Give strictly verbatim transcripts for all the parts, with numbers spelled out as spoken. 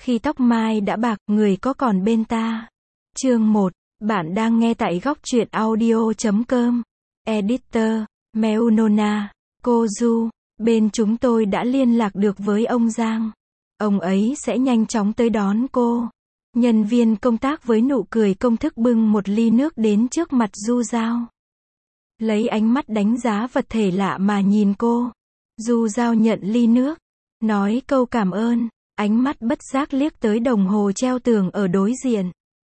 Khi tóc mai đã bạc, người có còn bên ta. Chương một. Bạn đang nghe tại góc truyện audio chấm com. Editor, Meunona, cô Du. Bên chúng tôi đã liên lạc được với ông Giang. Ông ấy sẽ nhanh chóng tới đón cô. Nhân viên công tác với nụ cười công thức bưng một ly nước đến trước mặt Du Giao. Lấy ánh mắt đánh giá vật thể lạ mà nhìn cô. Du Giao nhận ly nước, nói câu cảm ơn, ánh mắt bất giác liếc tới đồng hồ treo tường ở đối diện.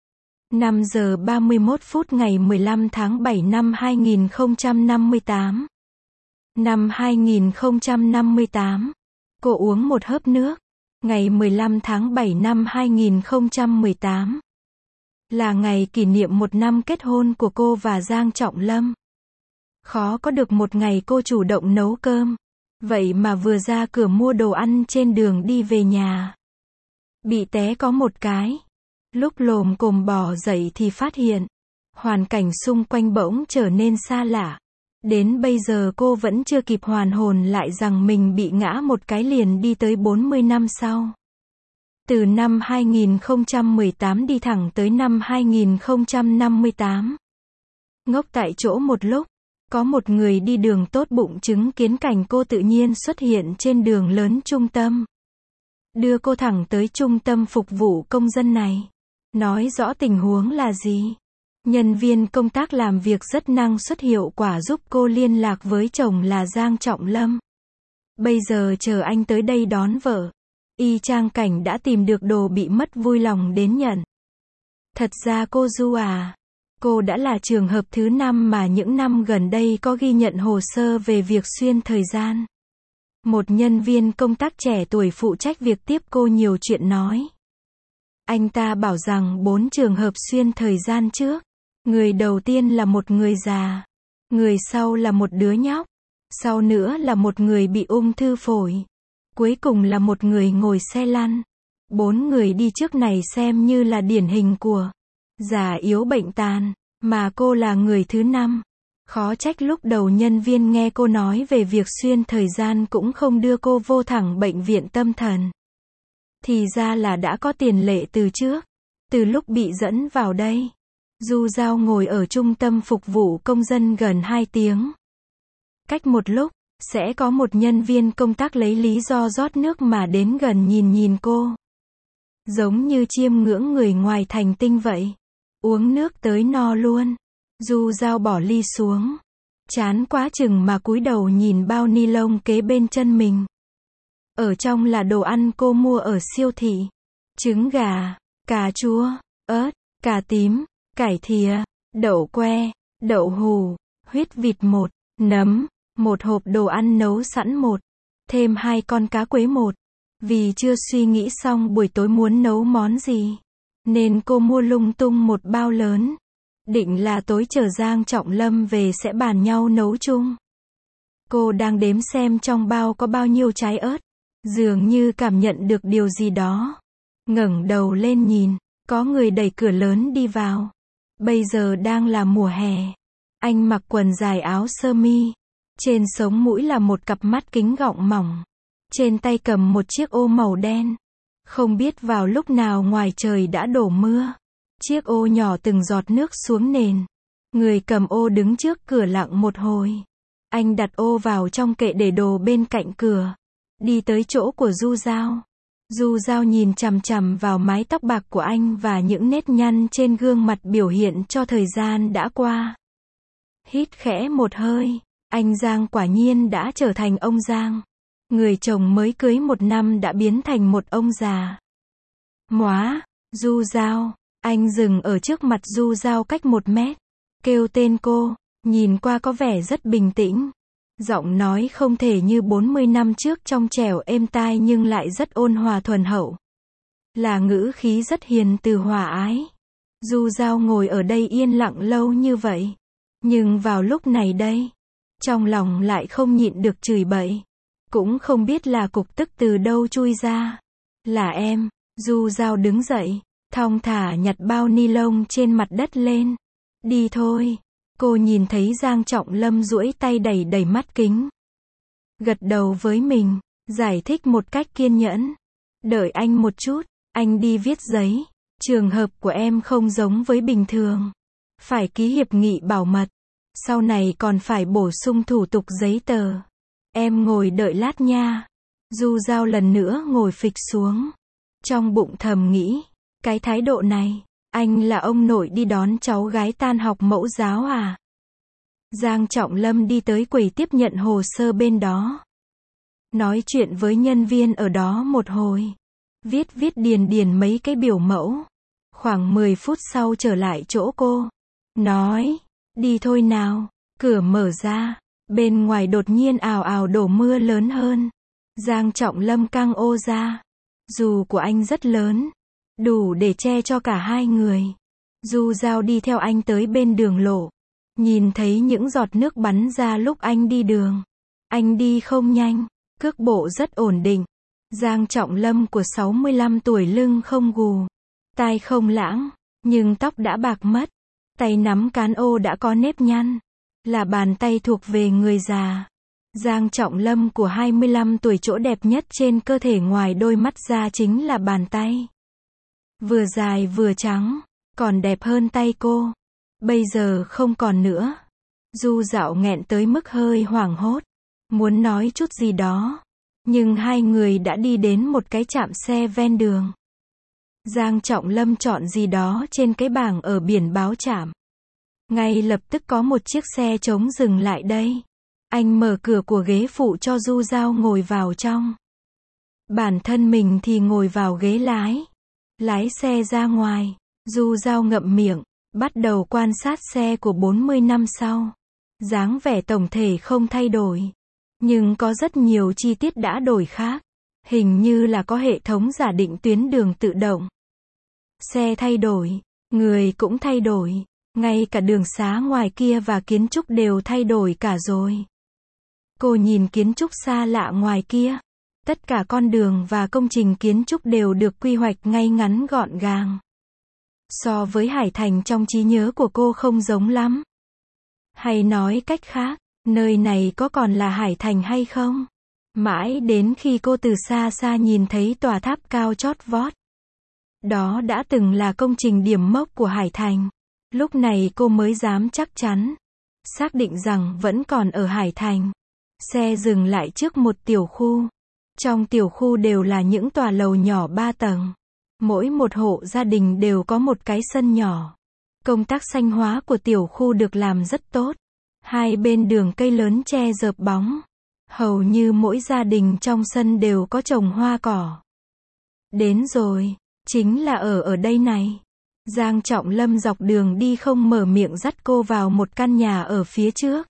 năm giờ ba mươi mốt phút ngày mười lăm tháng bảy năm hai nghìn không trăm năm mươi tám. Năm hai nghìn không trăm năm mươi tám. Cô uống một hớp nước. Ngày mười lăm tháng bảy năm hai nghìn không trăm mười tám. Là ngày kỷ niệm một năm kết hôn của cô và Giang Trọng Lâm. Khó có được một ngày cô chủ động nấu cơm. Vậy mà vừa ra cửa mua đồ ăn trên đường đi về nhà, bị té có một cái. Lúc lồm cồm bò dậy thì phát hiện, hoàn cảnh xung quanh bỗng trở nên xa lạ. Đến bây giờ cô vẫn chưa kịp hoàn hồn lại rằng mình bị ngã một cái liền đi tới bốn mươi năm sau. Từ năm hai nghìn không trăm mười tám đi thẳng tới năm hai nghìn không trăm năm mươi tám. Ngốc tại chỗ một lúc, có một người đi đường tốt bụng chứng kiến cảnh cô tự nhiên xuất hiện trên đường lớn trung tâm. Đưa cô thẳng tới trung tâm phục vụ công dân này. Nói rõ tình huống là gì. Nhân viên công tác làm việc rất năng suất hiệu quả giúp cô liên lạc với chồng là Giang Trọng Lâm. Bây giờ chờ anh tới đây đón vợ. Y chang cảnh đã tìm được đồ bị mất vui lòng đến nhận. Thật ra cô Du à, cô đã là trường hợp thứ năm mà những năm gần đây có ghi nhận hồ sơ về việc xuyên thời gian. Một nhân viên công tác trẻ tuổi phụ trách việc tiếp cô nhiều chuyện nói. Anh ta bảo rằng bốn trường hợp xuyên thời gian trước. Người đầu tiên là một người già. Người sau là một đứa nhóc. Sau nữa là một người bị ung thư phổi. Cuối cùng là một người ngồi xe lăn. Bốn người đi trước này xem như là điển hình của già yếu bệnh tàn. Mà cô là người thứ năm. Khó trách lúc đầu nhân viên nghe cô nói về việc xuyên thời gian cũng không đưa cô vô thẳng bệnh viện tâm thần. Thì ra là đã có tiền lệ từ trước. Từ lúc bị dẫn vào đây, Du Giao ngồi ở trung tâm phục vụ công dân gần hai tiếng. Cách một lúc, sẽ có một nhân viên công tác lấy lý do rót nước mà đến gần nhìn nhìn cô. Giống như chiêm ngưỡng người ngoài thành tinh vậy. Uống nước tới no luôn. Du Giao bỏ ly xuống. Chán quá chừng mà cúi đầu nhìn bao ni lông kế bên chân mình. Ở trong là đồ ăn cô mua ở siêu thị. Trứng gà, cà chua, ớt, cà tím, cải thìa, đậu que, đậu hù, huyết vịt một, nấm, một hộp đồ ăn nấu sẵn một, thêm hai con cá quế một. Vì chưa suy nghĩ xong buổi tối muốn nấu món gì, nên cô mua lung tung một bao lớn. Định là tối chờ Giang Trọng Lâm về sẽ bàn nhau nấu chung. Cô đang đếm xem trong bao có bao nhiêu trái ớt. Dường như cảm nhận được điều gì đó. Ngẩng đầu lên nhìn, có người đẩy cửa lớn đi vào. Bây giờ đang là mùa hè. Anh mặc quần dài áo sơ mi. Trên sống mũi là một cặp mắt kính gọng mỏng. Trên tay cầm một chiếc ô màu đen. Không biết vào lúc nào ngoài trời đã đổ mưa. Chiếc ô nhỏ từng giọt nước xuống nền. Người cầm ô đứng trước cửa lặng một hồi. Anh đặt ô vào trong kệ để đồ bên cạnh cửa. Đi tới chỗ của Du Giao. Du Giao nhìn chằm chằm vào mái tóc bạc của anh và những nếp nhăn trên gương mặt biểu hiện cho thời gian đã qua. Hít khẽ một hơi. Anh Giang quả nhiên đã trở thành ông Giang. Người chồng mới cưới một năm đã biến thành một ông già. Móa, Du Giao. Anh dừng ở trước mặt Du Giao cách một mét. Kêu tên cô. Nhìn qua có vẻ rất bình tĩnh. Giọng nói không thể như bốn mươi năm trước trong trẻo êm tai nhưng lại rất ôn hòa thuần hậu. Là ngữ khí rất hiền từ hòa ái. Du Giao ngồi ở đây yên lặng lâu như vậy. Nhưng vào lúc này đây, trong lòng lại không nhịn được chửi bậy. Cũng không biết là cục tức từ đâu chui ra. Là em. Du Giao đứng dậy, thong thả nhặt bao ni lông trên mặt đất lên. Đi thôi. Cô nhìn thấy Giang Trọng Lâm duỗi tay đẩy đẩy mắt kính. Gật đầu với mình, giải thích một cách kiên nhẫn. Đợi anh một chút, Anh đi viết giấy. Trường hợp của em không giống với bình thường. Phải ký hiệp nghị bảo mật. Sau này còn phải bổ sung thủ tục giấy tờ. Em ngồi đợi lát nha. Du Giao lần nữa ngồi phịch xuống. Trong bụng thầm nghĩ, cái thái độ này, anh là ông nội đi đón cháu gái tan học mẫu giáo à? Giang Trọng Lâm đi tới quầy tiếp nhận hồ sơ bên đó. Nói chuyện với nhân viên ở đó một hồi. Viết viết điền điền mấy cái biểu mẫu. Khoảng mười phút sau trở lại chỗ cô. Nói, đi thôi nào. Cửa mở ra. Bên ngoài đột nhiên ào ào đổ mưa lớn hơn. Giang Trọng Lâm căng ô ra. Dù của anh rất lớn. Đủ để che cho cả hai người. Du Giao đi theo anh tới bên đường lộ. Nhìn thấy những giọt nước bắn ra lúc anh đi đường. Anh đi không nhanh. Cước bộ rất ổn định. Giang Trọng Lâm của sáu mươi lăm tuổi lưng không gù. Tai không lãng. Nhưng tóc đã bạc mất. Tay nắm cán ô đã có nếp nhăn. Là bàn tay thuộc về người già. Giang Trọng Lâm của hai mươi lăm tuổi chỗ đẹp nhất trên cơ thể ngoài đôi mắt ra chính là bàn tay. Vừa dài vừa trắng. Còn đẹp hơn tay cô. Bây giờ không còn nữa. Du Dạo nghẹn tới mức hơi hoảng hốt. Muốn nói chút gì đó. Nhưng hai người đã đi đến một cái trạm xe ven đường. Giang Trọng Lâm chọn gì đó trên cái bảng ở biển báo trạm. Ngay lập tức có một chiếc xe trống dừng lại đây. Anh mở cửa của ghế phụ cho Du Giao ngồi vào trong. Bản thân mình thì ngồi vào ghế lái. Lái xe ra ngoài. Du Giao ngậm miệng. Bắt đầu quan sát xe của bốn mươi năm sau. Dáng vẻ tổng thể không thay đổi. Nhưng có rất nhiều chi tiết đã đổi khác. Hình như là có hệ thống giả định tuyến đường tự động. Xe thay đổi. Người cũng thay đổi. Ngay cả đường xá ngoài kia và kiến trúc đều thay đổi cả rồi. Cô nhìn kiến trúc xa lạ ngoài kia. Tất cả con đường và công trình kiến trúc đều được quy hoạch ngay ngắn gọn gàng. So với Hải Thành trong trí nhớ của cô không giống lắm. Hay nói cách khác, nơi này có còn là Hải Thành hay không? Mãi đến khi cô từ xa xa nhìn thấy tòa tháp cao chót vót. Đó đã từng là công trình điểm mốc của Hải Thành. Lúc này cô mới dám chắc chắn. Xác định rằng vẫn còn ở Hải Thành. Xe dừng lại trước một tiểu khu. Trong tiểu khu đều là những tòa lầu nhỏ ba tầng. Mỗi một hộ gia đình đều có một cái sân nhỏ. Công tác xanh hóa của tiểu khu được làm rất tốt. Hai bên đường cây lớn che rợp bóng. Hầu như mỗi gia đình trong sân đều có trồng hoa cỏ. Đến rồi, chính là ở ở đây này. Giang Trọng Lâm dọc đường đi không mở miệng dắt cô vào một căn nhà ở phía trước.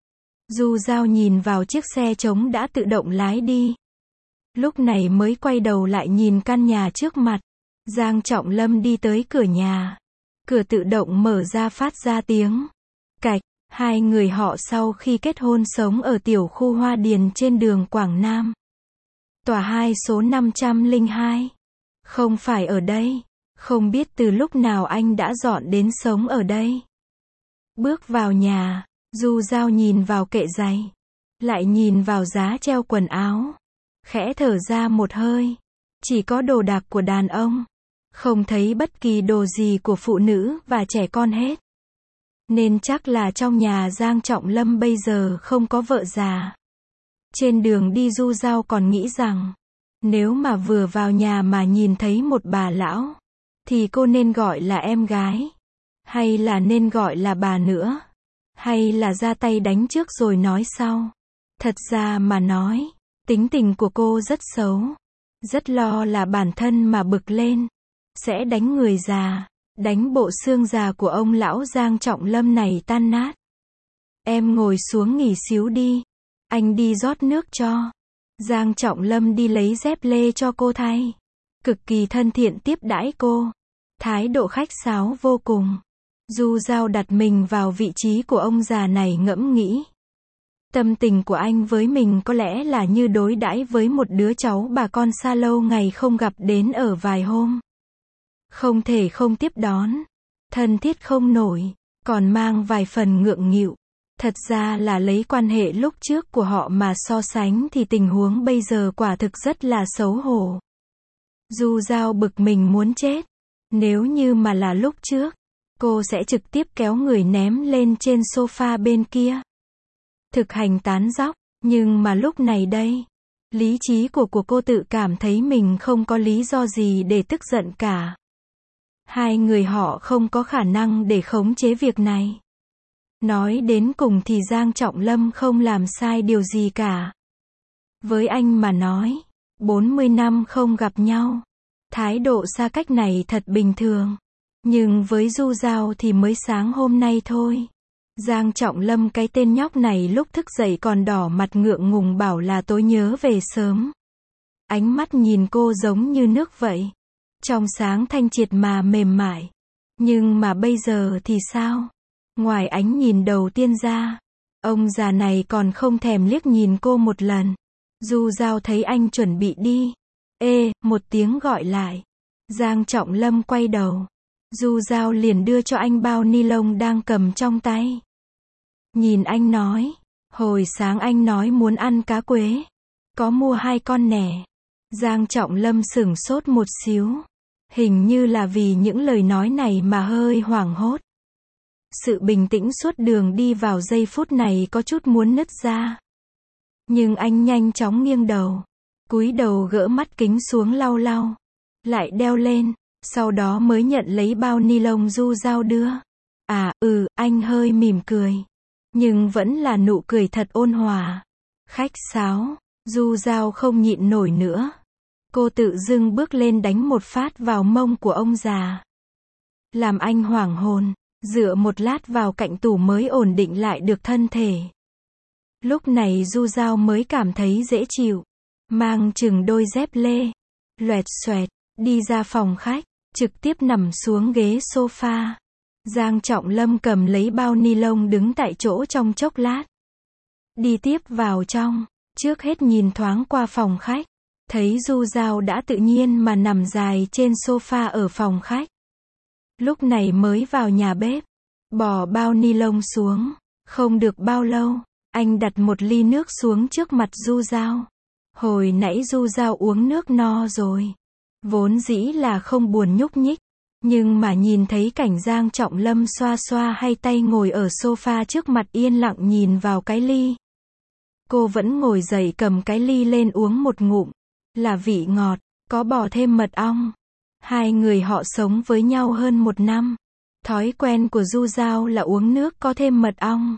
Du Giao nhìn vào chiếc xe trống đã tự động lái đi. Lúc này mới quay đầu lại nhìn căn nhà trước mặt. Giang Trọng Lâm đi tới cửa nhà. Cửa tự động mở ra phát ra tiếng cạch. Hai người họ sau khi kết hôn sống ở tiểu khu Hoa Điền trên đường Quảng Nam. Tòa hai số năm trăm lẻ hai. Không phải ở đây. Không biết từ lúc nào anh đã dọn đến sống ở đây. Bước vào nhà, Du Giao nhìn vào kệ giày. Lại nhìn vào giá treo quần áo. Khẽ thở ra một hơi. Chỉ có đồ đạc của đàn ông. Không thấy bất kỳ đồ gì của phụ nữ và trẻ con hết. Nên chắc là trong nhà Giang Trọng Lâm bây giờ không có vợ già. Trên đường đi Du Giao còn nghĩ rằng, nếu mà vừa vào nhà mà nhìn thấy một bà lão, thì cô nên gọi là em gái. Hay là nên gọi là bà nữa. Hay là ra tay đánh trước rồi nói sau. Thật ra mà nói, tính tình của cô rất xấu. Rất lo là bản thân mà bực lên. Sẽ đánh người già. Đánh bộ xương già của ông lão Giang Trọng Lâm này tan nát. Em ngồi xuống nghỉ xíu đi. Anh đi rót nước cho. Giang Trọng Lâm đi lấy dép lê cho cô thay. Cực kỳ thân thiện tiếp đãi cô. Thái độ khách sáo vô cùng. Du Giao đặt mình vào vị trí của ông già này ngẫm nghĩ. Tâm tình của anh với mình có lẽ là như đối đãi với một đứa cháu bà con xa lâu ngày không gặp đến ở vài hôm. Không thể không tiếp đón. Thân thiết không nổi. Còn mang vài phần ngượng nghịu. Thật ra là lấy quan hệ lúc trước của họ mà so sánh thì tình huống bây giờ quả thực rất là xấu hổ. Du Giao bực mình muốn chết. Nếu như mà là lúc trước, cô sẽ trực tiếp kéo người ném lên trên sofa bên kia. Thực hành tán dóc, nhưng mà lúc này đây, lý trí của của cô tự cảm thấy mình không có lý do gì để tức giận cả. Hai người họ không có khả năng để khống chế việc này. Nói đến cùng thì Giang Trọng Lâm không làm sai điều gì cả. Với anh mà nói, bốn mươi năm không gặp nhau, thái độ xa cách này thật bình thường. Nhưng với Du Giao thì mới sáng hôm nay thôi. Giang Trọng Lâm cái tên nhóc này lúc thức dậy còn đỏ mặt ngượng ngùng bảo là tối nhớ về sớm. Ánh mắt nhìn cô giống như nước vậy. Trong sáng thanh triệt mà mềm mại. Nhưng mà bây giờ thì sao? Ngoài ánh nhìn đầu tiên ra, ông già này còn không thèm liếc nhìn cô một lần. Du Giao thấy anh chuẩn bị đi. Ê, một tiếng gọi lại. Giang Trọng Lâm quay đầu. Du Giao liền đưa cho anh bao ni lông đang cầm trong tay. Nhìn anh nói, hồi sáng anh nói muốn ăn cá quế. Có mua hai con nè. Giang Trọng Lâm sửng sốt một xíu. Hình như là vì những lời nói này mà hơi hoảng hốt. Sự bình tĩnh suốt đường đi vào giây phút này có chút muốn nứt ra. Nhưng anh nhanh chóng nghiêng đầu. Cúi đầu gỡ mắt kính xuống lau lau. Lại đeo lên. Sau đó mới nhận lấy bao ni lông Du Giao đưa. À, ừ, anh hơi mỉm cười. Nhưng vẫn là nụ cười thật ôn hòa. Khách sáo. Du Giao không nhịn nổi nữa. Cô tự dưng bước lên đánh một phát vào mông của ông già. Làm anh hoảng hồn. Dựa một lát vào cạnh tủ mới ổn định lại được thân thể. Lúc này Du Giao mới cảm thấy dễ chịu. Mang chừng đôi dép lê. Loẹt xoẹt. Đi ra phòng khách. Trực tiếp nằm xuống ghế sofa. Giang Trọng Lâm cầm lấy bao ni lông đứng tại chỗ trong chốc lát. Đi tiếp vào trong. Trước hết nhìn thoáng qua phòng khách. Thấy Du Giao đã tự nhiên mà nằm dài trên sofa ở phòng khách. Lúc này mới vào nhà bếp. Bỏ bao ni lông xuống. Không được bao lâu, anh đặt một ly nước xuống trước mặt Du Giao. Hồi nãy Du Giao uống nước no rồi. Vốn dĩ là không buồn nhúc nhích. Nhưng mà nhìn thấy cảnh Giang Trọng Lâm xoa xoa hai tay ngồi ở sofa trước mặt yên lặng nhìn vào cái ly. Cô vẫn ngồi dậy cầm cái ly lên uống một ngụm. Là vị ngọt, có bỏ thêm mật ong. Hai người họ sống với nhau hơn một năm. Thói quen của Du Giao là uống nước có thêm mật ong.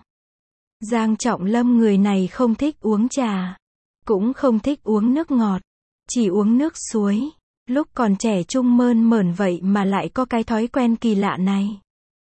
Giang Trọng Lâm người này không thích uống trà. Cũng không thích uống nước ngọt. Chỉ uống nước suối. Lúc còn trẻ trung mơn mởn vậy mà lại có cái thói quen kỳ lạ này.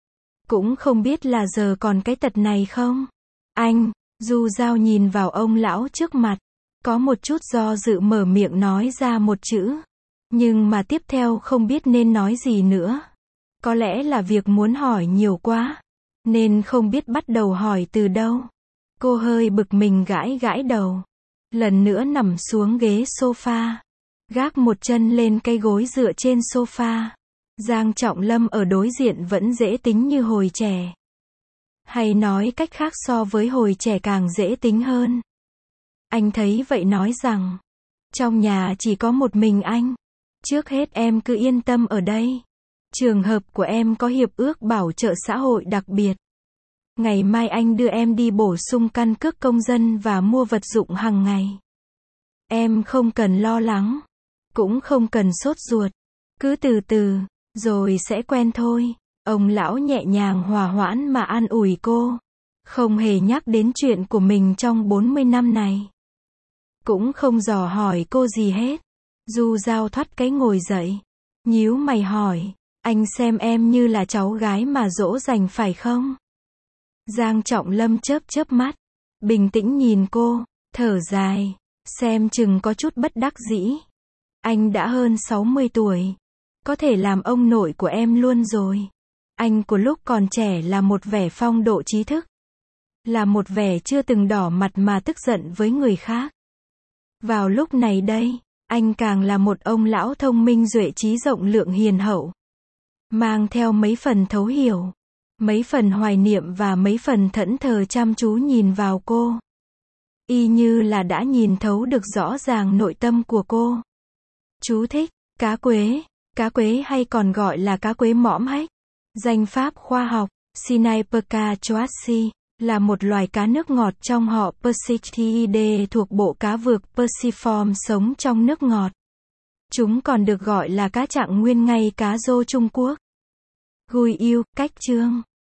Cũng không biết là giờ còn cái tật này không? Anh, Du Giao nhìn vào ông lão trước mặt. Có một chút do dự mở miệng nói ra một chữ. Nhưng mà tiếp theo không biết nên nói gì nữa. Có lẽ là việc muốn hỏi nhiều quá. Nên không biết bắt đầu hỏi từ đâu. Cô hơi bực mình gãi gãi đầu. Lần nữa nằm xuống ghế sofa. Gác một chân lên cây gối dựa trên sofa. Giang Trọng Lâm ở đối diện vẫn dễ tính như hồi trẻ. Hay nói cách khác so với hồi trẻ càng dễ tính hơn. Anh thấy vậy nói rằng. Trong nhà chỉ có một mình anh. Trước hết em cứ yên tâm ở đây. Trường hợp của em có hiệp ước bảo trợ xã hội đặc biệt. Ngày mai anh đưa em đi bổ sung căn cước công dân và mua vật dụng hàng ngày. Em không cần lo lắng. Cũng không cần sốt ruột. Cứ từ từ, rồi sẽ quen thôi. Ông lão nhẹ nhàng hòa hoãn mà an ủi cô. Không hề nhắc đến chuyện của mình trong bốn mươi năm này. Cũng không dò hỏi cô gì hết. Du Giao thoát cái ngồi dậy. Nhíu mày hỏi. Anh xem em như là cháu gái mà dỗ dành phải không? Giang Trọng Lâm chớp chớp mắt. Bình tĩnh nhìn cô. Thở dài. Xem chừng có chút bất đắc dĩ. Anh đã hơn sáu mươi tuổi. Có thể làm ông nội của em luôn rồi. Anh của lúc còn trẻ là một vẻ phong độ trí thức. Là một vẻ chưa từng đỏ mặt mà tức giận với người khác. Vào lúc này đây, anh càng là một ông lão thông minh duệ trí rộng lượng hiền hậu. Mang theo mấy phần thấu hiểu. Mấy phần hoài niệm và mấy phần thẫn thờ chăm chú nhìn vào cô. Y như là đã nhìn thấu được rõ ràng nội tâm của cô. Chú thích, Cá quế. Cá quế hay còn gọi là cá quế mõm hách. Danh pháp khoa học, Sinapeca choasi, là một loài cá nước ngọt trong họ Percichidae thuộc bộ cá vược Perciform sống trong nước ngọt. Chúng còn được gọi là cá trạng nguyên ngay cá rô Trung Quốc. Gui yêu, cách chương.